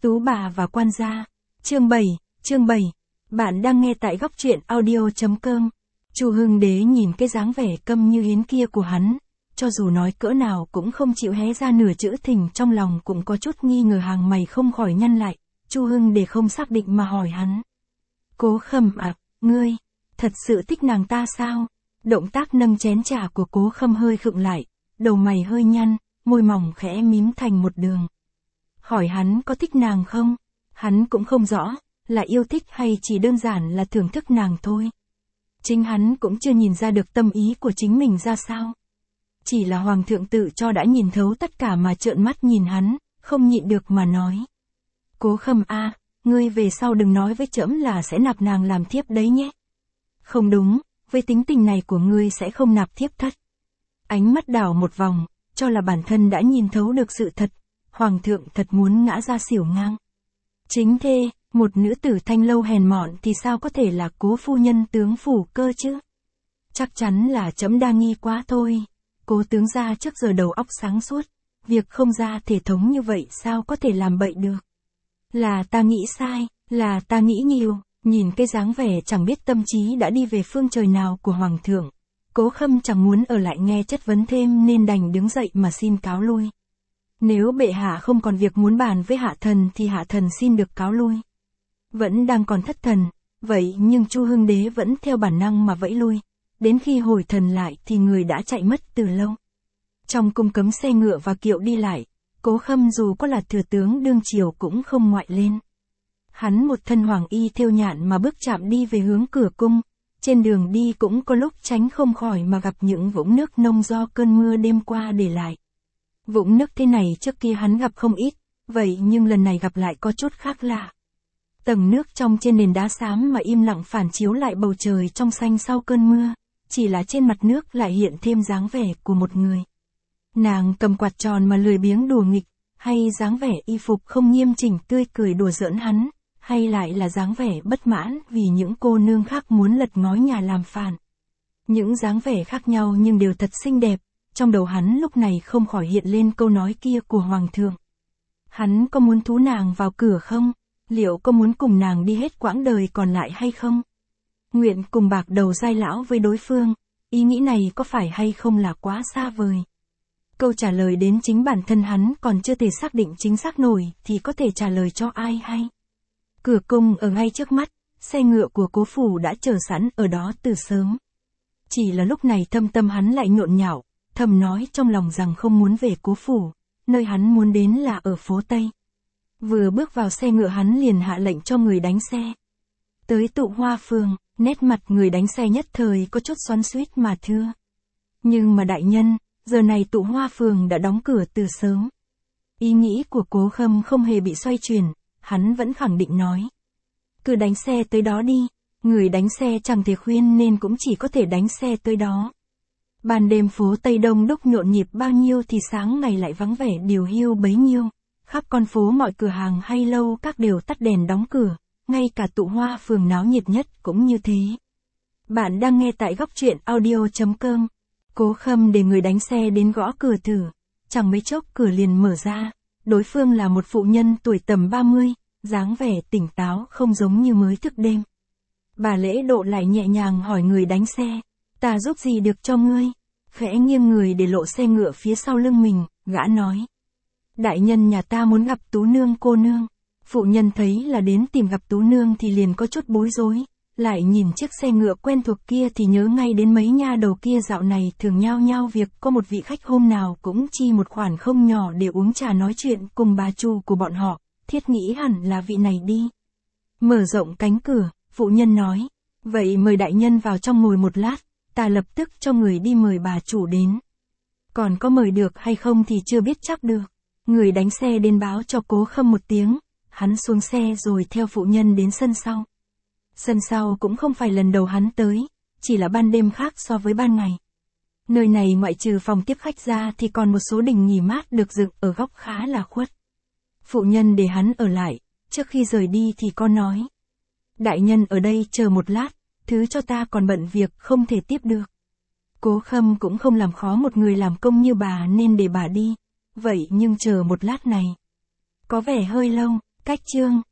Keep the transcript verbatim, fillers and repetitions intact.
Tú bà và quan gia. Chương bảy, chương bảy. Bạn đang nghe tại góc truyện audio chấm com. Chu Hưng Đế nhìn cái dáng vẻ câm như hến kia của hắn, cho dù nói cỡ nào cũng không chịu hé ra nửa chữ thình, trong lòng cũng có chút nghi ngờ, hàng mày không khỏi nhăn lại. Chu Hưng Đế không xác định mà hỏi hắn. Cố Khâm à, ngươi, thật sự thích nàng ta sao? Động tác nâng chén trà của Cố Khâm hơi khựng lại, đầu mày hơi nhăn, môi mỏng khẽ mím thành một đường. Hỏi hắn có thích nàng không? Hắn cũng không rõ, là yêu thích hay chỉ đơn giản là thưởng thức nàng thôi. Chính hắn cũng chưa nhìn ra được tâm ý của chính mình ra sao. Chỉ là hoàng thượng tự cho đã nhìn thấu tất cả mà trợn mắt nhìn hắn, không nhịn được mà nói. Cố Khâm a, à, ngươi về sau đừng nói với trẫm là sẽ nạp nàng làm thiếp đấy nhé. Không đúng, với tính tình này của ngươi sẽ không nạp thiếp thất. Ánh mắt đảo một vòng, cho là bản thân đã nhìn thấu được sự thật, hoàng thượng thật muốn ngã ra xỉu ngang. Chính thê, một nữ tử thanh lâu hèn mọn thì sao có thể là Cố phu nhân tướng phủ cơ chứ? Chắc chắn là trẫm đa nghi quá thôi. Cố tướng gia trước giờ đầu óc sáng suốt, việc không ra thể thống như vậy sao có thể làm bậy được? Là ta nghĩ sai, là ta nghĩ nhiều. Nhìn cái dáng vẻ chẳng biết tâm trí đã đi về phương trời nào của hoàng thượng, Cố Khâm chẳng muốn ở lại nghe chất vấn thêm nên đành đứng dậy mà xin cáo lui. Nếu bệ hạ không còn việc muốn bàn với hạ thần thì hạ thần xin được cáo lui. Vẫn đang còn thất thần, vậy nhưng Chu Hưng Đế vẫn theo bản năng mà vẫy lui. Đến khi hồi thần lại thì người đã chạy mất từ lâu. Trong cung cấm xe ngựa và kiệu đi lại, Cố Khâm dù có là thừa tướng đương triều cũng không ngoại lên. Hắn một thân hoàng y thêu nhạn mà bước chạm đi về hướng cửa cung, trên đường đi cũng có lúc tránh không khỏi mà gặp những vũng nước nông do cơn mưa đêm qua để lại. Vũng nước thế này trước kia hắn gặp không ít, vậy nhưng lần này gặp lại có chút khác lạ. Tầng nước trong trên nền đá xám mà im lặng phản chiếu lại bầu trời trong xanh sau cơn mưa, chỉ là trên mặt nước lại hiện thêm dáng vẻ của một người. Nàng cầm quạt tròn mà lười biếng đùa nghịch, hay dáng vẻ y phục không nghiêm chỉnh tươi cười đùa giỡn hắn, hay lại là dáng vẻ bất mãn vì những cô nương khác muốn lật ngói nhà làm phản. Những dáng vẻ khác nhau nhưng đều thật xinh đẹp, trong đầu hắn lúc này không khỏi hiện lên câu nói kia của hoàng thượng. Hắn có muốn thú nàng vào cửa không? Liệu có muốn cùng nàng đi hết quãng đời còn lại hay không? Nguyện cùng bạc đầu giai lão với đối phương, ý nghĩ này có phải hay không là quá xa vời? Câu trả lời đến chính bản thân hắn còn chưa thể xác định chính xác nổi thì có thể trả lời cho ai hay? Cửa cung ở ngay trước mắt, xe ngựa của Cố phủ đã chờ sẵn ở đó từ sớm. Chỉ là lúc này thâm tâm hắn lại nhộn nhạo, thầm nói trong lòng rằng không muốn về Cố phủ, nơi hắn muốn đến là ở phố Tây. Vừa bước vào xe ngựa hắn liền hạ lệnh cho người đánh xe. Tới Tụ Hoa Phường, nét mặt người đánh xe nhất thời có chút xoắn xuýt mà thưa. Nhưng mà đại nhân, giờ này Tụ Hoa Phường đã đóng cửa từ sớm. Ý nghĩ của Cố Khâm không hề bị xoay chuyển, hắn vẫn khẳng định nói. Cứ đánh xe tới đó đi, người đánh xe chẳng thể khuyên nên cũng chỉ có thể đánh xe tới đó. Ban đêm phố Tây đông đúc nhộn nhịp bao nhiêu thì sáng ngày lại vắng vẻ điều hiu bấy nhiêu. Khắp con phố mọi cửa hàng hay lâu các đều tắt đèn đóng cửa, ngay cả Tụ Hoa Phường náo nhiệt nhất cũng như thế. Bạn đang nghe tại góc truyện audio chấm com. Cố Khâm để người đánh xe đến gõ cửa thử, chẳng mấy chốc cửa liền mở ra, đối phương là một phụ nhân tuổi tầm ba mươi, dáng vẻ tỉnh táo không giống như mới thức đêm. Bà Lễ Độ lại nhẹ nhàng hỏi người đánh xe, ta giúp gì được cho ngươi? Khẽ nghiêng người để lộ xe ngựa phía sau lưng mình, gã nói. Đại nhân nhà ta muốn gặp Tú Nương cô nương. Phụ nhân thấy là đến tìm gặp Tú Nương thì liền có chút bối rối, lại nhìn chiếc xe ngựa quen thuộc kia thì nhớ ngay đến mấy nha đầu kia dạo này thường nhao nhao việc có một vị khách hôm nào cũng chi một khoản không nhỏ để uống trà nói chuyện cùng bà chủ của bọn họ, thiết nghĩ hẳn là vị này đi. Mở rộng cánh cửa, phụ nhân nói, vậy mời đại nhân vào trong ngồi một lát, ta lập tức cho người đi mời bà chủ đến. Còn có mời được hay không thì chưa biết chắc được. Người đánh xe đến báo cho Cố Khâm một tiếng, hắn xuống xe rồi theo phụ nhân đến sân sau. Sân sau cũng không phải lần đầu hắn tới, chỉ là ban đêm khác so với ban ngày. Nơi này ngoại trừ phòng tiếp khách ra thì còn một số đình nghỉ mát được dựng ở góc khá là khuất. Phụ nhân để hắn ở lại, trước khi rời đi thì có nói. Đại nhân ở đây chờ một lát, thứ cho ta còn bận việc không thể tiếp được. Cố Khâm cũng không làm khó một người làm công như bà nên để bà đi. Vậy nhưng chờ một lát này. Có vẻ hơi lâu, Cách chương